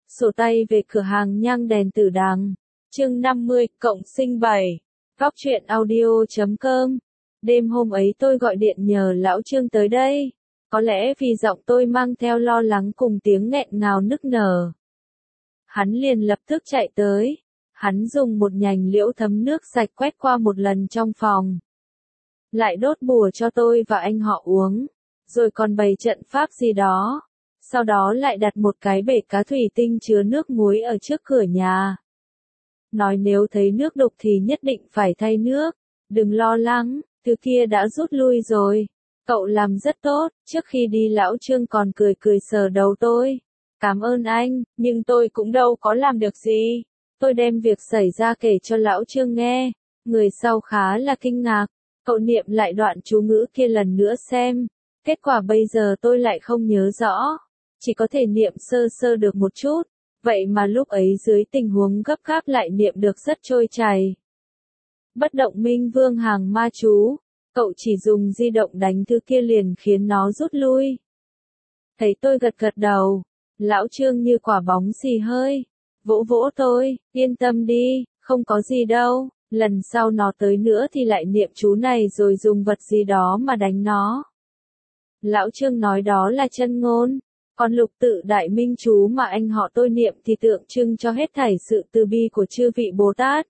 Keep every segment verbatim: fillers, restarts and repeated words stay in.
Sổ tay về cửa hàng nhang đèn tử đằng. Chương năm mươi, cộng sinh bảy. Góc truyện audio chấm com. Đêm hôm ấy tôi gọi điện nhờ lão Trương tới đây. Có lẽ vì giọng tôi mang theo lo lắng cùng tiếng nghẹn ngào nức nở. Hắn liền lập tức chạy tới. Hắn dùng một nhành liễu thấm nước sạch quét qua một lần trong phòng. Lại đốt bùa cho tôi và anh họ uống. Rồi còn bày trận pháp gì đó. Sau đó lại đặt một cái bể cá thủy tinh chứa nước muối ở trước cửa nhà. Nói nếu thấy nước đục thì nhất định phải thay nước. Đừng lo lắng, thứ kia đã rút lui rồi. Cậu làm rất tốt. Trước khi đi lão Trương còn cười cười sờ đầu tôi. Cảm ơn anh, nhưng tôi cũng đâu có làm được gì. Tôi đem việc xảy ra kể cho lão Trương nghe. Người sau khá là kinh ngạc. Cậu niệm lại đoạn chú ngữ kia lần nữa xem. Kết quả bây giờ tôi lại không nhớ rõ. Chỉ có thể niệm sơ sơ được một chút. Vậy mà lúc ấy dưới tình huống gấp gáp lại niệm được rất trôi chảy. Bất động minh vương hàng ma chú. Cậu chỉ dùng di động đánh thứ kia liền khiến nó rút lui. Thấy tôi gật gật đầu. Lão Trương như quả bóng xì hơi. Vỗ vỗ tôi, yên tâm đi, không có gì đâu. Lần sau nó tới nữa thì lại niệm chú này rồi dùng vật gì đó mà đánh nó. Lão Trương nói đó là chân ngôn. Còn lục tự đại minh chú mà anh họ tôi niệm thì tượng trưng cho hết thảy sự từ bi của chư vị Bồ Tát.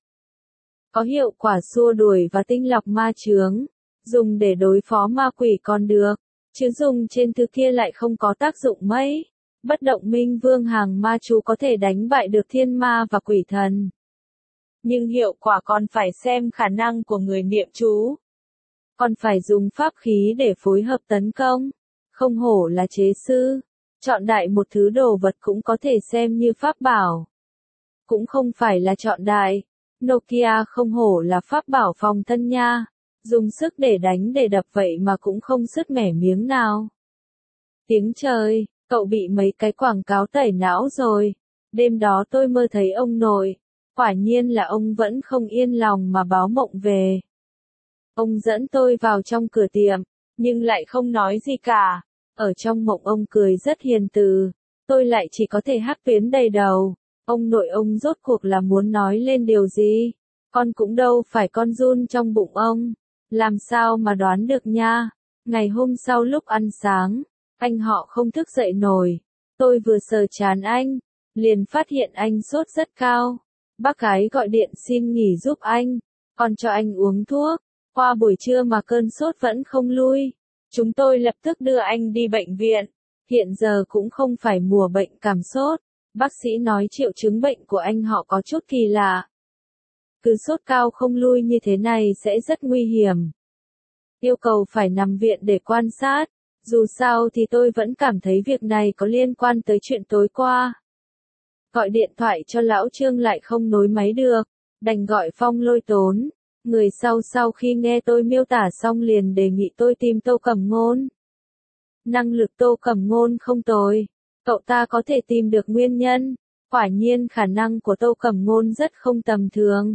Có hiệu quả xua đuổi và tinh lọc ma chướng. Dùng để đối phó ma quỷ còn được. Chứ dùng trên thứ kia lại không có tác dụng mấy. Bất động minh vương hàng ma chú có thể đánh bại được thiên ma và quỷ thần. Nhưng hiệu quả còn phải xem khả năng của người niệm chú. Còn phải dùng pháp khí để phối hợp tấn công. Không hổ là chế sư. Chọn đại một thứ đồ vật cũng có thể xem như pháp bảo. Cũng không phải là chọn đại. Nokia không hổ là pháp bảo phòng thân nha. Dùng sức để đánh để đập vậy mà cũng không sứt mẻ miếng nào. Tiếng trời, cậu bị mấy cái quảng cáo tẩy não rồi. Đêm đó tôi mơ thấy ông nội. Quả nhiên là ông vẫn không yên lòng mà báo mộng về. Ông dẫn tôi vào trong cửa tiệm, nhưng lại không nói gì cả. Ở trong mộng ông cười rất hiền từ. Tôi lại chỉ có thể hắc tuyến đầy đầu. Ông nội ông rốt cuộc là muốn nói lên điều gì? Con cũng đâu phải con giun trong bụng ông. Làm sao mà đoán được nha? Ngày hôm sau lúc ăn sáng, anh họ không thức dậy nổi. Tôi vừa sờ trán anh, liền phát hiện anh sốt rất cao. Bác gái gọi điện xin nghỉ giúp anh, còn cho anh uống thuốc. Qua buổi trưa mà cơn sốt vẫn không lui. Chúng tôi lập tức đưa anh đi bệnh viện. Hiện giờ cũng không phải mùa bệnh cảm sốt. Bác sĩ nói triệu chứng bệnh của anh họ có chút kỳ lạ. Cứ sốt cao không lui như thế này sẽ rất nguy hiểm. Yêu cầu phải nằm viện để quan sát. Dù sao thì tôi vẫn cảm thấy việc này có liên quan tới chuyện tối qua. Gọi điện thoại cho lão Trương lại không nối máy được. Đành gọi Phong Lôi Tốn. Người sau sau khi nghe tôi miêu tả xong liền đề nghị tôi tìm Tô Cẩm Ngôn. Năng lực Tô Cẩm Ngôn không tồi. Cậu ta có thể tìm được nguyên nhân. Quả nhiên khả năng của Tô Cẩm Ngôn rất không tầm thường.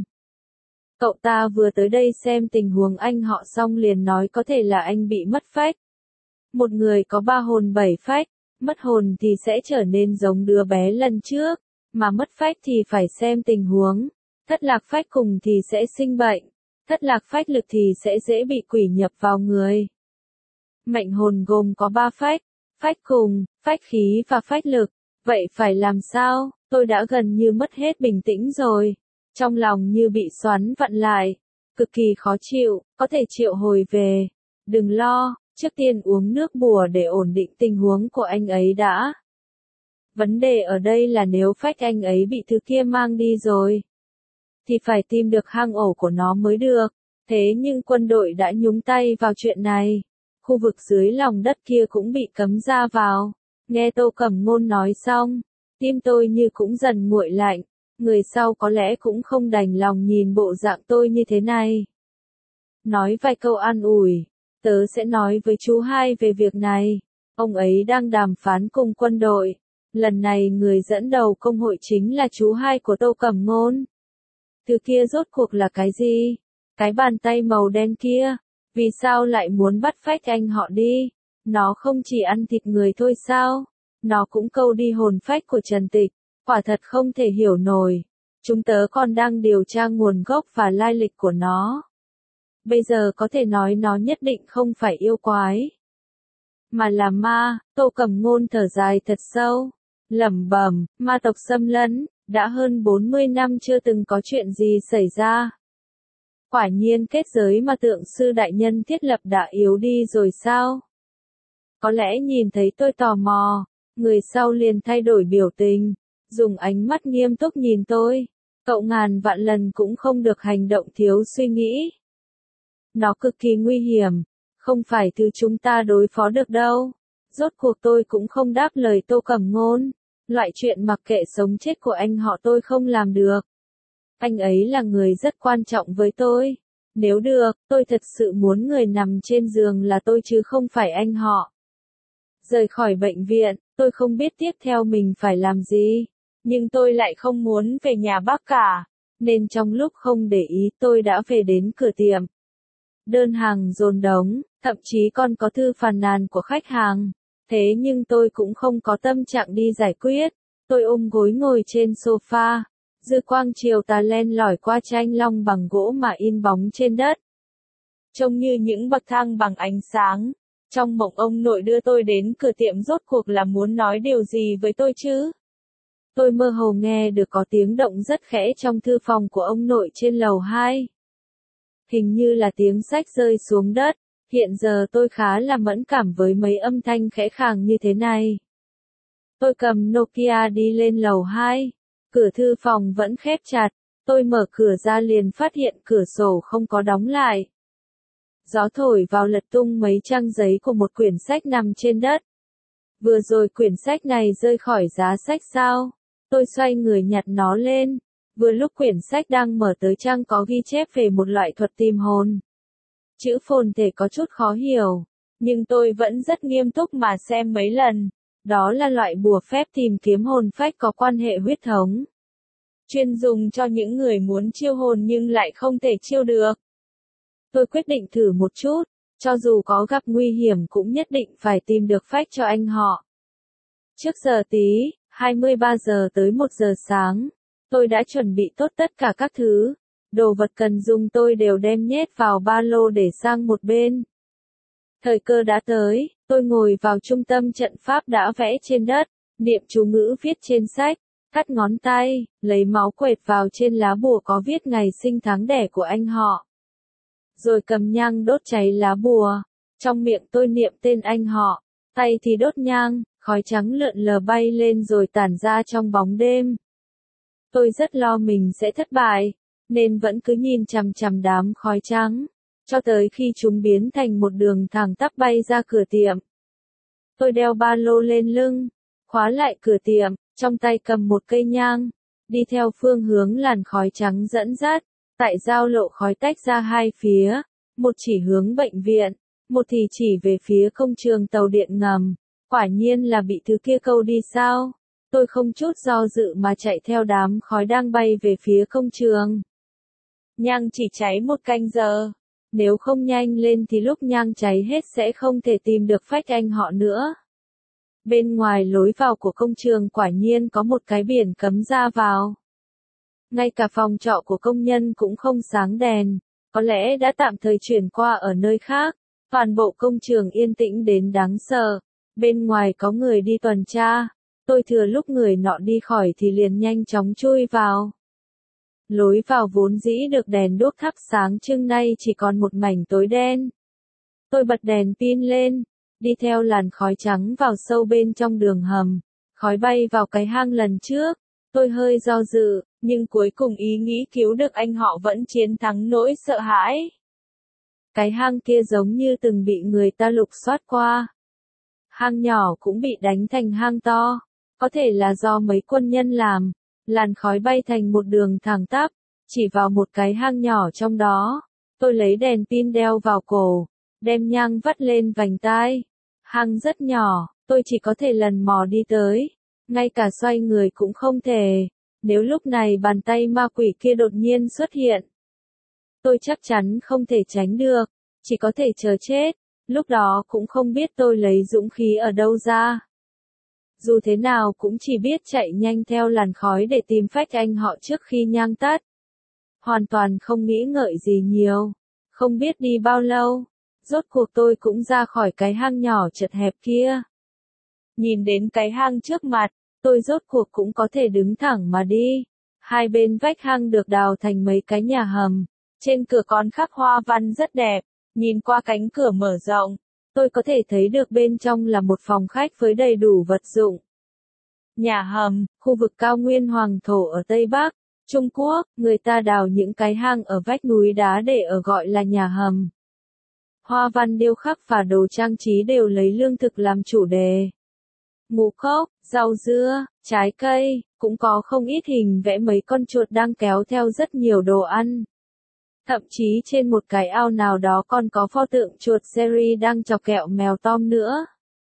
Cậu ta vừa tới đây xem tình huống anh họ xong liền nói có thể là anh bị mất phách. Một người có ba hồn bảy phách, mất hồn thì sẽ trở nên giống đứa bé lần trước, mà mất phách thì phải xem tình huống. Thất lạc phách cùng thì sẽ sinh bệnh, thất lạc phách lực thì sẽ dễ bị quỷ nhập vào người. Mệnh hồn gồm có ba phách, phách cùng, phách khí và phách lực. Vậy phải làm sao? Tôi đã gần như mất hết bình tĩnh rồi. Trong lòng như bị xoắn vặn lại. Cực kỳ khó chịu, có thể triệu hồi về. Đừng lo, trước tiên uống nước bùa để ổn định tình huống của anh ấy đã. Vấn đề ở đây là nếu phách anh ấy bị thứ kia mang đi rồi, thì phải tìm được hang ổ của nó mới được. Thế nhưng quân đội đã nhúng tay vào chuyện này. Khu vực dưới lòng đất kia cũng bị cấm ra vào. Nghe Tô Cẩm Ngôn nói xong, tim tôi như cũng dần nguội lạnh. Người sau có lẽ cũng không đành lòng nhìn bộ dạng tôi như thế này. Nói vài câu an ủi, tớ sẽ nói với chú hai về việc này. Ông ấy đang đàm phán cùng quân đội. Lần này người dẫn đầu công hội chính là chú hai của Tô Cẩm Ngôn. Thứ kia rốt cuộc là cái gì? Cái bàn tay màu đen kia, vì sao lại muốn bắt phách anh họ đi? Nó không chỉ ăn thịt người thôi sao? Nó cũng câu đi hồn phách của Trần Tịch. Quả thật không thể hiểu nổi. Chúng tớ còn đang điều tra nguồn gốc và lai lịch của nó. Bây giờ có thể nói nó nhất định không phải yêu quái, mà là ma. Tô Cẩm Ngôn thở dài thật sâu, lẩm bẩm, ma tộc xâm lấn, đã hơn bốn mươi năm chưa từng có chuyện gì xảy ra. Quả nhiên kết giới mà tượng sư đại nhân thiết lập đã yếu đi rồi sao? Có lẽ nhìn thấy tôi tò mò, người sau liền thay đổi biểu tình, dùng ánh mắt nghiêm túc nhìn tôi. Cậu ngàn vạn lần cũng không được hành động thiếu suy nghĩ. Nó cực kỳ nguy hiểm, không phải thứ chúng ta đối phó được đâu. Rốt cuộc tôi cũng không đáp lời Tô Cẩm Ngôn. Loại chuyện mặc kệ sống chết của anh họ tôi không làm được. Anh ấy là người rất quan trọng với tôi. Nếu được, tôi thật sự muốn người nằm trên giường là tôi chứ không phải anh họ. Rời khỏi bệnh viện, tôi không biết tiếp theo mình phải làm gì. Nhưng tôi lại không muốn về nhà bác cả. Nên trong lúc không để ý tôi đã về đến cửa tiệm. Đơn hàng dồn đống, thậm chí còn có thư phàn nàn của khách hàng. Thế nhưng tôi cũng không có tâm trạng đi giải quyết. Tôi ôm gối ngồi trên sofa. Dư quang chiều tà len lỏi qua tranh long bằng gỗ mà in bóng trên đất. Trông như những bậc thang bằng ánh sáng. Trong mộng ông nội đưa tôi đến cửa tiệm rốt cuộc là muốn nói điều gì với tôi chứ? Tôi mơ hồ nghe được có tiếng động rất khẽ trong thư phòng của ông nội trên lầu hai. Hình như là tiếng sách rơi xuống đất. Hiện giờ tôi khá là mẫn cảm với mấy âm thanh khẽ khàng như thế này. Tôi cầm Nokia đi lên lầu hai. Cửa thư phòng vẫn khép chặt. Tôi mở cửa ra liền phát hiện cửa sổ không có đóng lại. Gió thổi vào lật tung mấy trang giấy của một quyển sách nằm trên đất. Vừa rồi quyển sách này rơi khỏi giá sách sao? Tôi xoay người nhặt nó lên. Vừa lúc quyển sách đang mở tới trang có ghi chép về một loại thuật tìm hồn. Chữ phồn thể có chút khó hiểu, nhưng tôi vẫn rất nghiêm túc mà xem mấy lần. Đó là loại bùa phép tìm kiếm hồn phách có quan hệ huyết thống. Chuyên dùng cho những người muốn chiêu hồn nhưng lại không thể chiêu được. Tôi quyết định thử một chút, cho dù có gặp nguy hiểm cũng nhất định phải tìm được phách cho anh họ. Trước giờ tí, hai mươi ba giờ tới một giờ sáng, tôi đã chuẩn bị tốt tất cả các thứ. Đồ vật cần dùng tôi đều đem nhét vào ba lô để sang một bên. Thời cơ đã tới, tôi ngồi vào trung tâm trận pháp đã vẽ trên đất, niệm chú ngữ viết trên sách, cắt ngón tay, lấy máu quệt vào trên lá bùa có viết ngày sinh tháng đẻ của anh họ. Rồi cầm nhang đốt cháy lá bùa, trong miệng tôi niệm tên anh họ, tay thì đốt nhang, khói trắng lượn lờ bay lên rồi tản ra trong bóng đêm. Tôi rất lo mình sẽ thất bại, nên vẫn cứ nhìn chằm chằm đám khói trắng, cho tới khi chúng biến thành một đường thẳng tắp bay ra cửa tiệm. Tôi đeo ba lô lên lưng, khóa lại cửa tiệm, trong tay cầm một cây nhang, đi theo phương hướng làn khói trắng dẫn dắt. Tại giao lộ khói tách ra hai phía, một chỉ hướng bệnh viện, một thì chỉ về phía công trường tàu điện ngầm. Quả nhiên là bị thứ kia câu đi sao? Tôi không chút do dự mà chạy theo đám khói đang bay về phía công trường. Nhang chỉ cháy một canh giờ. Nếu không nhanh lên thì lúc nhang cháy hết sẽ không thể tìm được phách anh họ nữa. Bên ngoài lối vào của công trường quả nhiên có một cái biển cấm ra vào. Ngay cả phòng trọ của công nhân cũng không sáng đèn, có lẽ đã tạm thời chuyển qua ở nơi khác. Toàn bộ công trường yên tĩnh đến đáng sợ. Bên ngoài có người đi tuần tra. Tôi thừa lúc người nọ đi khỏi thì liền nhanh chóng chui vào. Lối vào vốn dĩ được đèn đuốc thắp sáng trưng nay chỉ còn một mảnh tối đen. Tôi bật đèn pin lên, đi theo làn khói trắng vào sâu bên trong đường hầm. Khói bay vào cái hang lần trước. Tôi hơi do dự, nhưng cuối cùng ý nghĩ cứu được anh họ vẫn chiến thắng nỗi sợ hãi. Cái hang kia giống như từng bị người ta lục soát qua. Hang nhỏ cũng bị đánh thành hang to. Có thể là do mấy quân nhân làm. Làn khói bay thành một đường thẳng tắp, chỉ vào một cái hang nhỏ trong đó. Tôi lấy đèn pin đeo vào cổ, đem nhang vắt lên vành tai. Hang rất nhỏ, tôi chỉ có thể lần mò đi tới. Ngay cả xoay người cũng không thể. Nếu lúc này bàn tay ma quỷ kia đột nhiên xuất hiện, tôi chắc chắn không thể tránh được, chỉ có thể chờ chết. Lúc đó cũng không biết tôi lấy dũng khí ở đâu ra. dù thế nào cũng chỉ biết chạy nhanh theo làn khói để tìm phách anh họ trước khi nhang tắt. Hoàn toàn không nghĩ ngợi gì nhiều. Không biết đi bao lâu, rốt cuộc tôi cũng ra khỏi cái hang nhỏ chật hẹp kia. Nhìn đến cái hang trước mặt, tôi rốt cuộc cũng có thể đứng thẳng mà đi. Hai bên vách hang được đào thành mấy cái nhà hầm, trên cửa còn khắc hoa văn rất đẹp, nhìn qua cánh cửa mở rộng, tôi có thể thấy được bên trong là một phòng khách với đầy đủ vật dụng. Nhà hầm, khu vực cao nguyên hoàng thổ ở Tây Bắc, Trung Quốc, người ta đào những cái hang ở vách núi đá để ở gọi là nhà hầm. Hoa văn điêu khắc và đồ trang trí đều lấy lương thực làm chủ đề. Ngũ cốc, rau dưa, trái cây, cũng có không ít hình vẽ mấy con chuột đang kéo theo rất nhiều đồ ăn. Thậm chí trên một cái ao nào đó còn có pho tượng chuột Seri đang chọc kẹo mèo Tom nữa.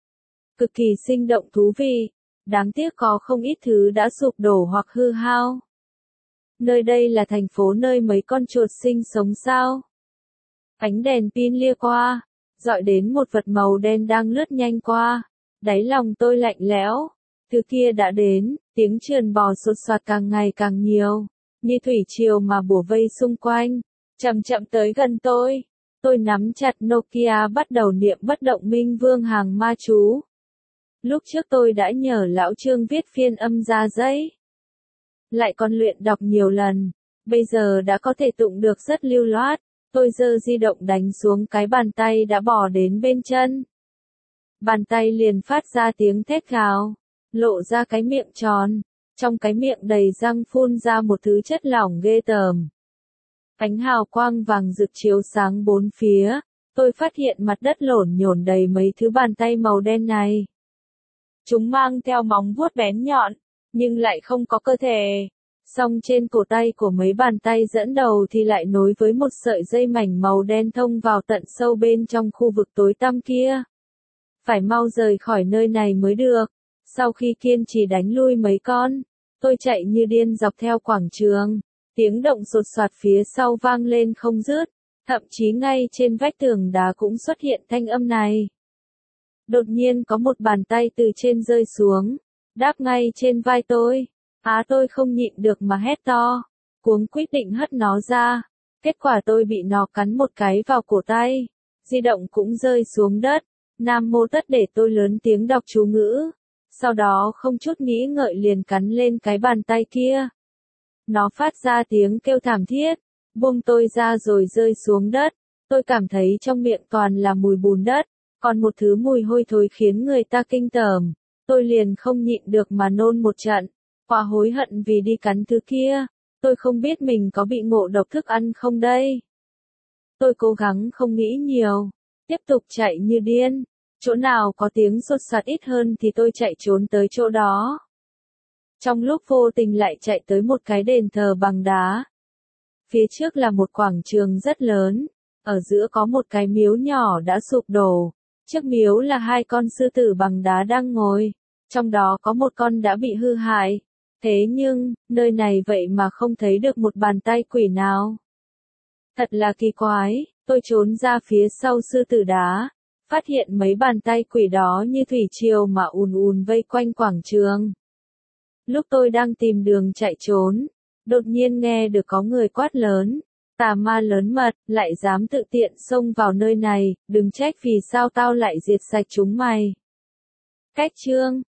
Cực kỳ sinh động thú vị, đáng tiếc có không ít thứ đã sụp đổ hoặc hư hao. Nơi đây là thành phố nơi mấy con chuột sinh sống sao? Ánh đèn pin lia qua, dọi đến một vật màu đen đang lướt nhanh qua. Đáy lòng tôi lạnh lẽo. Thứ kia đã đến, tiếng trườn bò sột soạt càng ngày càng nhiều, như thủy triều mà bủa vây xung quanh, chậm chậm tới gần tôi. Tôi nắm chặt Nokia bắt đầu niệm bất động minh vương hàng ma chú. Lúc trước tôi đã nhờ lão Trương viết phiên âm ra giấy. Lại còn luyện đọc nhiều lần, bây giờ đã có thể tụng được rất lưu loát. Tôi giơ di động đánh xuống cái bàn tay đã bò đến bên chân. Bàn tay liền phát ra tiếng thét gào, lộ ra cái miệng tròn, trong cái miệng đầy răng phun ra một thứ chất lỏng ghê tởm. Ánh hào quang vàng rực chiếu sáng bốn phía, tôi phát hiện mặt đất lổn nhổn đầy mấy thứ bàn tay màu đen này. Chúng mang theo móng vuốt bén nhọn, nhưng lại không có cơ thể. Song trên cổ tay của mấy bàn tay dẫn đầu thì lại nối với một sợi dây mảnh màu đen thông vào tận sâu bên trong khu vực tối tăm kia. Phải mau rời khỏi nơi này mới được. Sau khi kiên trì đánh lui mấy con, tôi chạy như điên dọc theo quảng trường. Tiếng động sột soạt phía sau vang lên không dứt, thậm chí ngay trên vách tường đá cũng xuất hiện thanh âm này. Đột nhiên có một bàn tay từ trên rơi xuống, đáp ngay trên vai tôi. Á tôi không nhịn được mà hét to, cuống quyết định hất nó ra. Kết quả tôi bị nó cắn một cái vào cổ tay. Di động cũng rơi xuống đất. Nam mô tất để tôi lớn tiếng đọc chú ngữ. Sau đó không chút nghĩ ngợi liền cắn lên cái bàn tay kia. Nó phát ra tiếng kêu thảm thiết, buông tôi ra rồi rơi xuống đất. Tôi cảm thấy trong miệng toàn là mùi bùn đất, còn một thứ mùi hôi thối khiến người ta kinh tởm. Tôi liền không nhịn được mà nôn một trận, quả hối hận vì đi cắn thứ kia. Tôi không biết mình có bị ngộ độc thức ăn không đây. Tôi cố gắng không nghĩ nhiều, tiếp tục chạy như điên. Chỗ nào có tiếng sột soạt ít hơn thì tôi chạy trốn tới chỗ đó. Trong lúc vô tình lại chạy tới một cái đền thờ bằng đá. Phía trước là một quảng trường rất lớn, ở giữa có một cái miếu nhỏ đã sụp đổ. Trước miếu là hai con sư tử bằng đá đang ngồi, trong đó có một con đã bị hư hại. Thế nhưng, nơi này vậy mà không thấy được một bàn tay quỷ nào. Thật là kỳ quái, tôi trốn ra phía sau sư tử đá, phát hiện mấy bàn tay quỷ đó như thủy triều mà ùn ùn vây quanh quảng trường. Lúc tôi đang tìm đường chạy trốn, đột nhiên nghe được có người quát lớn, tà ma lớn mật, lại dám tự tiện xông vào nơi này, đừng trách vì sao tao lại diệt sạch chúng mày. Cách chương